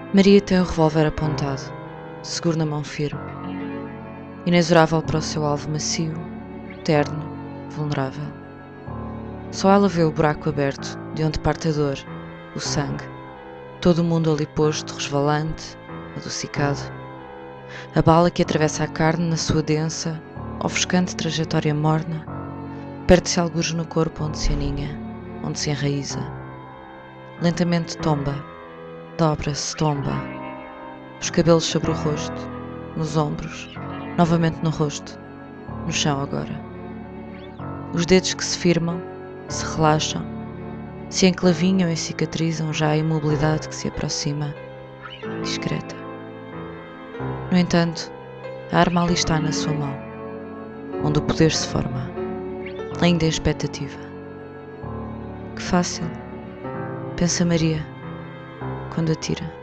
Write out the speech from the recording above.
Maria tem o revólver apontado, seguro na mão firme, inexorável para o seu alvo macio, terno, vulnerável. Só ela vê o buraco aberto, de onde parte a dor, o sangue, todo o mundo ali posto, resvalante, adocicado. A bala que atravessa a carne na sua densa, ofuscante trajetória morna, perde-se algures no corpo onde se aninha, onde se enraiza. Lentamente tomba, dobra-se, tomba. Os cabelos sobre o rosto, nos ombros, novamente no rosto, no chão agora. Os dedos que se firmam, se relaxam, se enclavinham e cicatrizam já a imobilidade que se aproxima, discreta. No entanto, a arma ali está na sua mão, onde o poder se forma, ainda em expectativa. Que fácil, pensa Maria, quando atira.